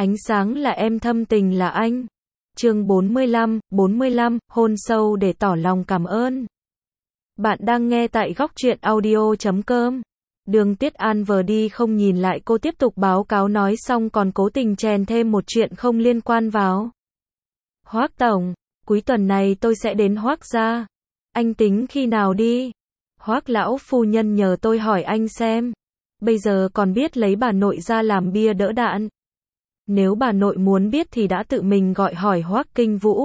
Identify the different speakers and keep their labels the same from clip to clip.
Speaker 1: Ánh sáng là em, thâm tình là anh. Chương 45, hôn sâu để tỏ lòng cảm ơn. Bạn đang nghe tại góc truyện audio.com. Đường Tiết An vờ đi không nhìn lại cô, tiếp tục báo cáo, nói xong còn cố tình chèn thêm một chuyện không liên quan vào. Hoác tổng, cuối tuần này tôi sẽ đến Hoác gia. Anh tính khi nào đi? Hoác lão phu nhân nhờ tôi hỏi anh xem. Bây giờ còn biết lấy bà nội ra làm bia đỡ đạn. Nếu bà nội muốn biết thì đã tự mình gọi hỏi Hoác Kinh Vũ.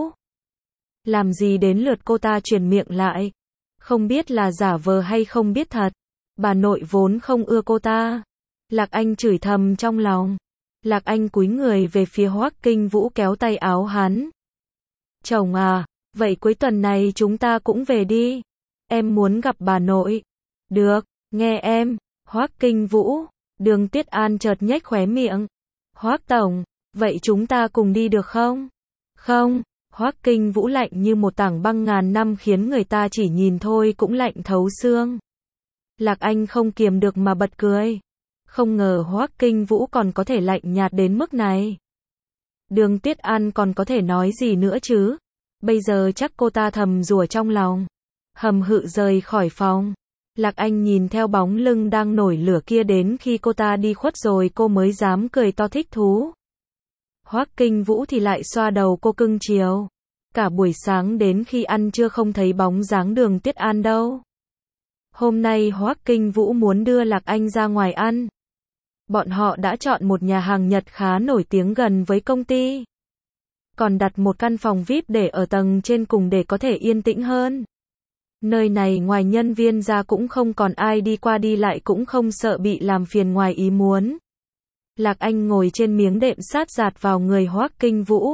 Speaker 1: Làm gì đến lượt cô ta truyền miệng lại. Không biết là giả vờ hay không biết thật. Bà nội vốn không ưa cô ta. Lạc Anh chửi thầm trong lòng. Lạc Anh cúi người về phía Hoác Kinh Vũ, kéo tay áo hắn. Chồng à, vậy cuối tuần này chúng ta cũng về đi. Em muốn gặp bà nội. Được, nghe em. Hoác Kinh Vũ. Đường Tiết An chợt nhếch khóe miệng. Hoác tổng, vậy chúng ta cùng đi được không? Không. Hoác Kinh Vũ lạnh như một tảng băng ngàn năm, khiến người ta chỉ nhìn thôi cũng lạnh thấu xương. Lạc Anh không kiềm được mà bật cười. Không ngờ Hoác Kinh Vũ còn có thể lạnh nhạt đến mức này. Đường Tiết An còn có thể nói gì nữa chứ? Bây giờ chắc cô ta thầm rủa trong lòng. Hầm hự rời khỏi phòng. Lạc Anh nhìn theo bóng lưng đang nổi lửa kia đến khi cô ta đi khuất rồi cô mới dám cười to thích thú. Hoác Kinh Vũ thì lại xoa đầu cô cưng chiều. Cả buổi sáng đến khi ăn trưa không thấy bóng dáng Đường Tiết An đâu. Hôm nay Hoác Kinh Vũ muốn đưa Lạc Anh ra ngoài ăn. Bọn họ đã chọn một nhà hàng Nhật khá nổi tiếng gần với công ty. Còn đặt một căn phòng VIP để ở tầng trên cùng để có thể yên tĩnh hơn. Nơi này ngoài nhân viên ra cũng không còn ai đi qua đi lại, cũng không sợ bị làm phiền ngoài ý muốn. Lạc Anh ngồi trên miếng đệm sát dạt vào người Hoác Kinh Vũ.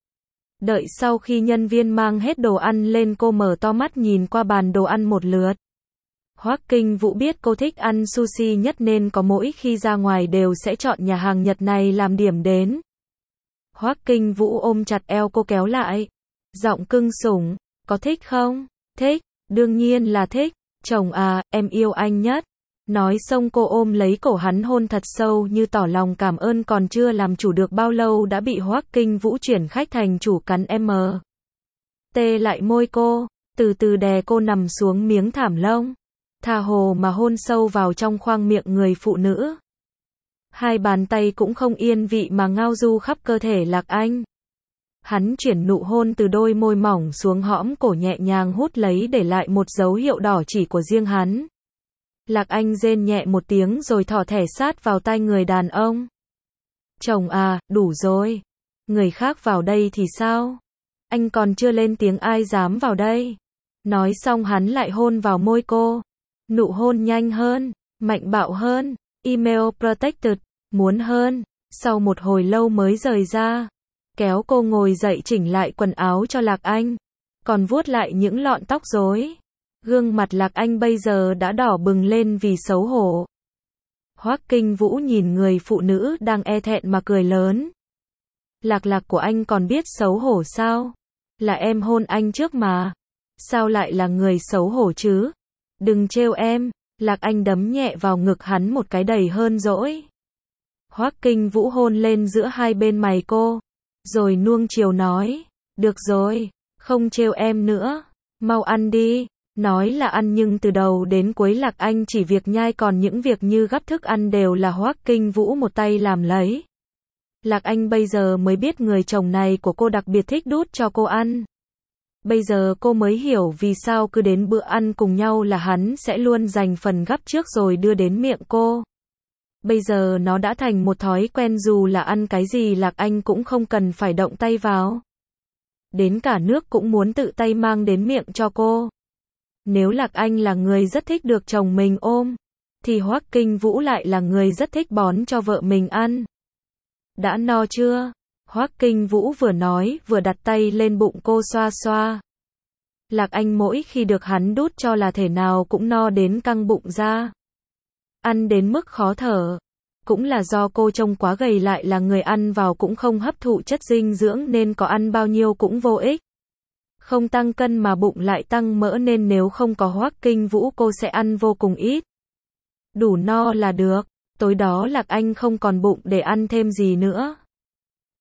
Speaker 1: Đợi sau khi nhân viên mang hết đồ ăn lên, cô mở to mắt nhìn qua bàn đồ ăn một lượt. Hoác Kinh Vũ biết cô thích ăn sushi nhất nên có mỗi khi ra ngoài đều sẽ chọn nhà hàng Nhật này làm điểm đến. Hoác Kinh Vũ ôm chặt eo cô kéo lại. Giọng cưng sủng, có thích không? Thích, đương nhiên là thích. Chồng à, em yêu anh nhất. Nói xong cô ôm lấy cổ hắn hôn thật sâu như tỏ lòng cảm ơn, còn chưa làm chủ được bao lâu đã bị Hoác Kinh Vũ chuyển khách thành chủ cắn tê lại môi cô, từ từ đè cô nằm xuống miếng thảm lông. Tha hồ mà hôn sâu vào trong khoang miệng người phụ nữ. Hai bàn tay cũng không yên vị mà ngao du khắp cơ thể Lạc Anh. Hắn chuyển nụ hôn từ đôi môi mỏng xuống hõm cổ, nhẹ nhàng hút lấy để lại một dấu hiệu đỏ chỉ của riêng hắn. Lạc Anh rên nhẹ một tiếng rồi thỏ thẻ sát vào tai người đàn ông. Chồng à, đủ rồi. Người khác vào đây thì sao? Anh còn chưa lên tiếng ai dám vào đây. Nói xong hắn lại hôn vào môi cô. Nụ hôn nhanh hơn, mạnh bạo hơn, email protected, muốn hơn. Sau một hồi lâu mới rời ra. Kéo cô ngồi dậy chỉnh lại quần áo cho Lạc Anh. Còn vuốt lại những lọn tóc rối. Gương mặt Lạc Anh bây giờ đã đỏ bừng lên vì xấu hổ. Hoác Kinh Vũ nhìn người phụ nữ đang e thẹn mà cười lớn. Lạc của anh còn biết xấu hổ sao? Là em hôn anh trước mà. Sao lại là người xấu hổ chứ? Đừng trêu em. Lạc Anh đấm nhẹ vào ngực hắn một cái đầy hơn dỗi. Hoác Kinh Vũ hôn lên giữa hai bên mày cô. Rồi nuông chiều nói. Được rồi, không trêu em nữa. Mau ăn đi. Nói là ăn nhưng từ đầu đến cuối Lạc Anh chỉ việc nhai, còn những việc như gắp thức ăn đều là Hoác Kinh Vũ một tay làm lấy. Lạc Anh bây giờ mới biết người chồng này của cô đặc biệt thích đút cho cô ăn. Bây giờ cô mới hiểu vì sao cứ đến bữa ăn cùng nhau là hắn sẽ luôn dành phần gắp trước rồi đưa đến miệng cô. Bây giờ nó đã thành một thói quen, dù là ăn cái gì Lạc Anh cũng không cần phải động tay vào. Đến cả nước cũng muốn tự tay mang đến miệng cho cô. Nếu Lạc Anh là người rất thích được chồng mình ôm, thì Hoác Kinh Vũ lại là người rất thích bón cho vợ mình ăn. Đã no chưa? Hoác Kinh Vũ vừa nói vừa đặt tay lên bụng cô xoa xoa. Lạc Anh mỗi khi được hắn đút cho là thể nào cũng no đến căng bụng ra. Ăn đến mức khó thở. Cũng là do cô trông quá gầy, lại là người ăn vào cũng không hấp thụ chất dinh dưỡng nên có ăn bao nhiêu cũng vô ích. Không tăng cân mà bụng lại tăng mỡ, nên nếu không có Hoác Kinh Vũ cô sẽ ăn vô cùng ít. Đủ no là được. Tối đó Lạc Anh không còn bụng để ăn thêm gì nữa.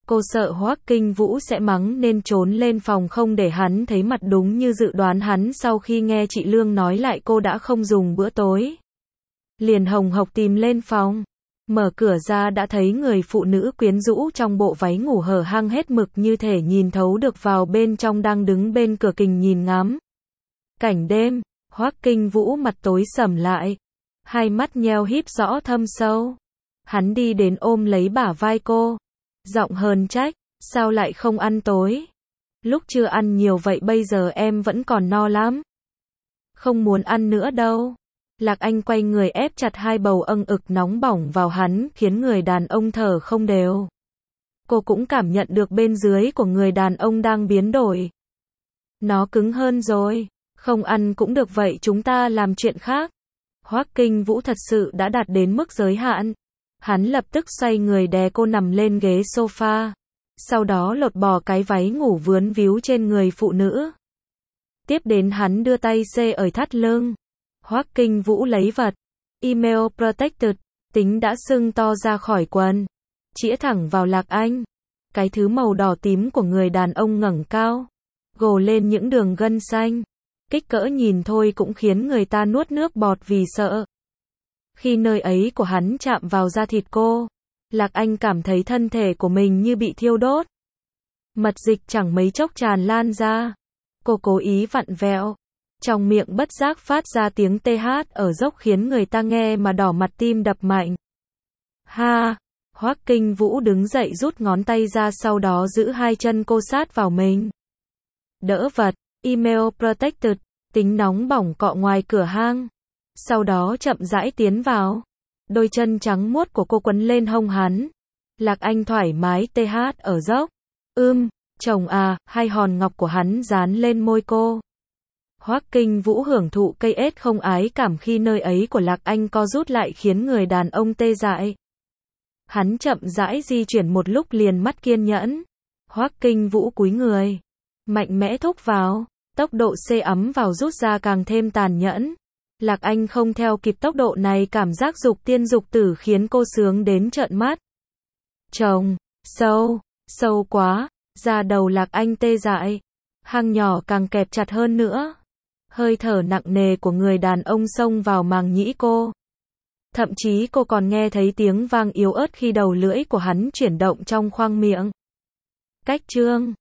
Speaker 1: Cô sợ Hoắc Kinh Vũ sẽ mắng nên trốn lên phòng không để hắn thấy mặt, đúng như dự đoán hắn sau khi nghe chị Lương nói lại cô đã không dùng bữa tối. Liền hồng hộc tìm lên phòng. Mở cửa ra đã thấy người phụ nữ quyến rũ trong bộ váy ngủ hở hang hết mực như thể nhìn thấu được vào bên trong đang đứng bên cửa kình nhìn ngắm. Cảnh đêm, Hoắc Kinh Vũ mặt tối sầm lại. Hai mắt nheo híp rõ thâm sâu. Hắn đi đến ôm lấy bả vai cô. Giọng hờn trách, sao lại không ăn tối? Lúc chưa ăn nhiều vậy bây giờ em vẫn còn no lắm. Không muốn ăn nữa đâu. Lạc Anh quay người ép chặt hai bầu âng ực nóng bỏng vào hắn khiến người đàn ông thở không đều. Cô cũng cảm nhận được bên dưới của người đàn ông đang biến đổi. Nó cứng hơn rồi. Không ăn cũng được vậy chúng ta làm chuyện khác. Hoắc Kinh Vũ thật sự đã đạt đến mức giới hạn. Hắn lập tức xoay người đè cô nằm lên ghế sofa. Sau đó lột bỏ cái váy ngủ vướn víu trên người phụ nữ. Tiếp đến hắn đưa tay xê ở thắt lưng. Hoắc Kinh Vũ lấy vật. Email protected. Tính đã sưng to ra khỏi quần. Chĩa thẳng vào Lạc Anh. Cái thứ màu đỏ tím của người đàn ông ngẩng cao. Gồ lên những đường gân xanh. Kích cỡ nhìn thôi cũng khiến người ta nuốt nước bọt vì sợ. Khi nơi ấy của hắn chạm vào da thịt cô, Lạc Anh cảm thấy thân thể của mình như bị thiêu đốt. Mật dịch chẳng mấy chốc tràn lan ra. Cô cố ý vặn vẹo. Trong miệng bất giác phát ra tiếng TH ở dốc khiến người ta nghe mà đỏ mặt tim đập mạnh. Ha! Hoắc Kinh Vũ đứng dậy rút ngón tay ra sau đó giữ hai chân cô sát vào mình. Đỡ vật. Email protected. Tính nóng bỏng cọ ngoài cửa hang. Sau đó chậm rãi tiến vào. Đôi chân trắng muốt của cô quấn lên hông hắn. Lạc Anh thoải mái TH ở dốc. Chồng à, hai hòn ngọc của hắn dán lên môi cô. Hoắc Kinh Vũ hưởng thụ cây ết không ái cảm khi nơi ấy của Lạc Anh co rút lại khiến người đàn ông tê dại. Hắn chậm rãi di chuyển một lúc liền mất kiên nhẫn. Hoắc Kinh Vũ cúi người. Mạnh mẽ thúc vào. Tốc độ xê ấm vào rút ra càng thêm tàn nhẫn. Lạc Anh không theo kịp tốc độ này, cảm giác dục tiên dục tử khiến cô sướng đến trợn mắt. Chồng, sâu quá, da đầu Lạc Anh tê dại. Hang nhỏ càng kẹp chặt hơn nữa. Hơi thở nặng nề của người đàn ông xông vào màng nhĩ cô. Thậm chí cô còn nghe thấy tiếng vang yếu ớt khi đầu lưỡi của hắn chuyển động trong khoang miệng. Cách chương